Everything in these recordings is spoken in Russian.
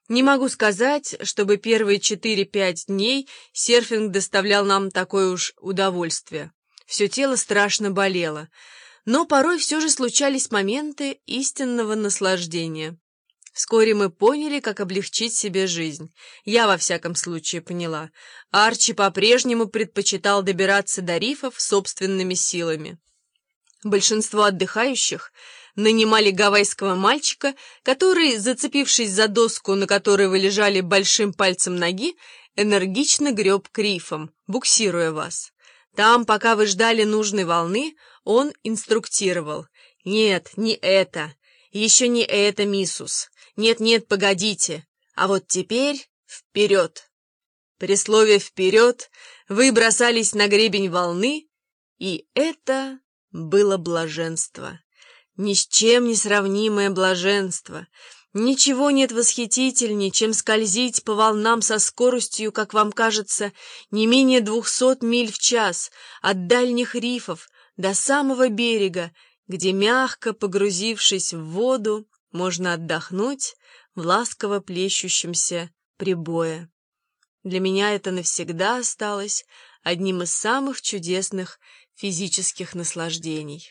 Не могу сказать, чтобы первые 4-5 дней серфинг доставлял нам такое уж удовольствие. Все тело страшно болело, но порой все же случались моменты истинного наслаждения. Вскоре мы поняли, как облегчить себе жизнь. Я, во всяком случае, поняла. Арчи по-прежнему предпочитал добираться до рифов собственными силами. Большинство отдыхающих нанимали гавайского мальчика, который, зацепившись за доску, на которой вы лежали большим пальцем ноги, энергично греб к рифам, буксируя вас. Там, пока вы ждали нужной волны, он инструктировал. «Нет, не это. Еще не это, миссус. Нет-нет, погодите. А вот теперь вперед». При слове «вперед» вы бросались на гребень волны, и это было блаженство. Ни с чем не сравнимое блаженство. Ничего нет восхитительнее, чем скользить по волнам со скоростью, как вам кажется, не менее 200 миль в час, от дальних рифов до самого берега, где, мягко погрузившись в воду, можно отдохнуть в ласково плещущемся прибое. Для меня это навсегда осталось одним из самых чудесных физических наслаждений.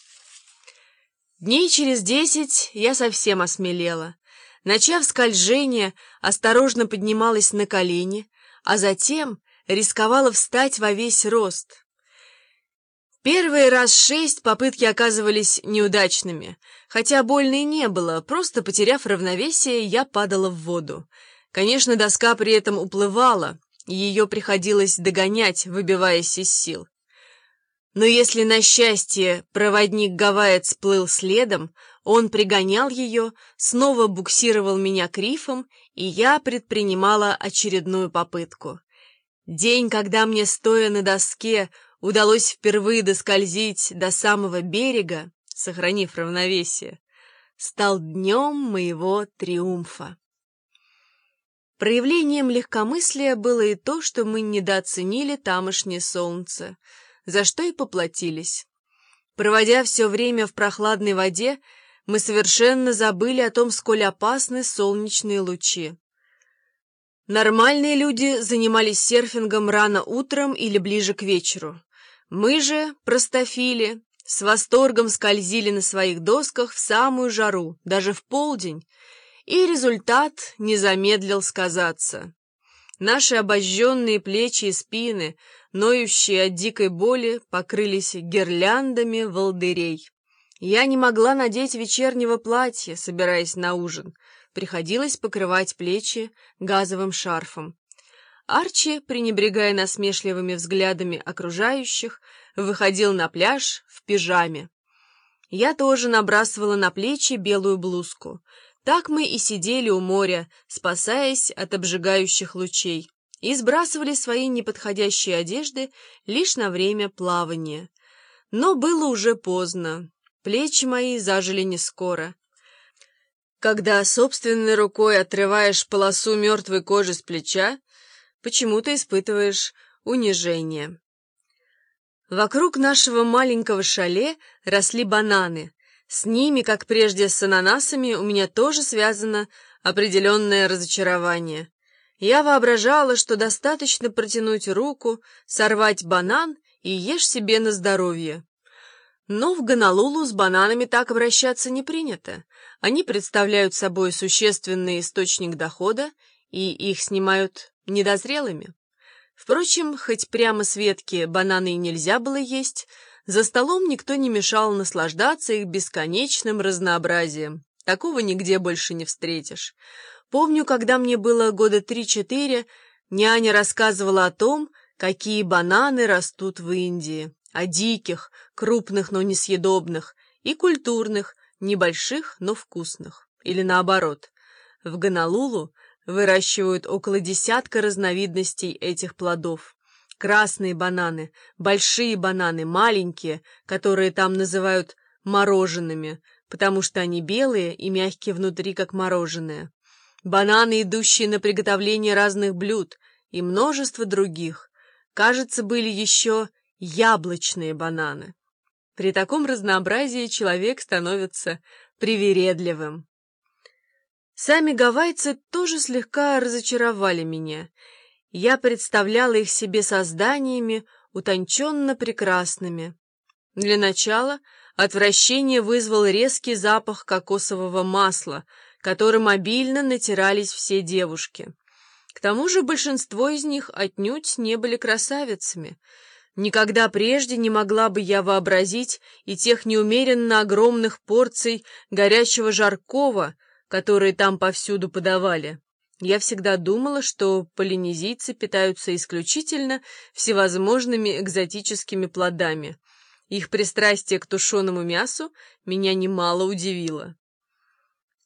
Дней через 10 я совсем осмелела. Начав скольжение, осторожно поднималась на колени, а затем рисковала встать во весь рост. Первые раз 6 попытки оказывались неудачными, хотя больно и не было, просто потеряв равновесие, я падала в воду. Конечно, доска при этом уплывала, и ее приходилось догонять, выбиваясь из сил. Но если, на счастье, проводник-гавайец плыл следом, он пригонял ее, снова буксировал меня к рифам, и я предпринимала очередную попытку. День, когда мне, стоя на доске, удалось впервые доскользить до самого берега, сохранив равновесие, стал днем моего триумфа. Проявлением легкомыслия было и то, что мы недооценили тамошнее солнце, за что и поплатились. Проводя все время в прохладной воде, мы совершенно забыли о том, сколь опасны солнечные лучи. Нормальные люди занимались серфингом рано утром или ближе к вечеру. Мы же, простофили, с восторгом скользили на своих досках в самую жару, даже в полдень, и результат не замедлил сказаться. Наши обожженные плечи и спины, ноющие от дикой боли, покрылись гирляндами волдырей. Я не могла надеть вечернего платья, собираясь на ужин. Приходилось покрывать плечи газовым шарфом. Арчи, пренебрегая насмешливыми взглядами окружающих, выходил на пляж в пижаме. Я тоже набрасывала на плечи белую блузку. Так мы и сидели у моря, спасаясь от обжигающих лучей, и сбрасывали свои неподходящие одежды лишь на время плавания. Но было уже поздно, плечи мои зажили не скоро. Когда собственной рукой отрываешь полосу мертвой кожи с плеча, почему-то испытываешь унижение. Вокруг нашего маленького шале росли бананы. С ними, как прежде с ананасами, у меня тоже связано определенное разочарование. Я воображала, что достаточно протянуть руку, сорвать банан и ешь себе на здоровье. Но в Гонолулу с бананами так обращаться не принято. Они представляют собой существенный источник дохода, и их снимают недозрелыми. Впрочем, хоть прямо с ветки бананы и нельзя было есть, за столом никто не мешал наслаждаться их бесконечным разнообразием. Такого нигде больше не встретишь. Помню, когда мне было года 3-4, няня рассказывала о том, какие бананы растут в Индии, о диких, крупных, но несъедобных, и культурных, небольших, но вкусных. Или наоборот. В Гонолулу выращивают около 10 разновидностей этих плодов. Красные бананы, большие бананы, маленькие, которые там называют мороженными, потому что они белые и мягкие внутри, как мороженое. Бананы, идущие на приготовление разных блюд, и множество других. Кажется, были еще яблочные бананы. При таком разнообразии человек становится привередливым. Сами гавайцы тоже слегка разочаровали меня. Я представляла их себе созданиями утонченно прекрасными. Для начала отвращение вызвал резкий запах кокосового масла, которым обильно натирались все девушки. К тому же большинство из них отнюдь не были красавицами. Никогда прежде не могла бы я вообразить и тех неумеренно огромных порций горячего жаркого, которые там повсюду подавали. Я всегда думала, что полинезийцы питаются исключительно всевозможными экзотическими плодами. Их пристрастие к тушеному мясу меня немало удивило.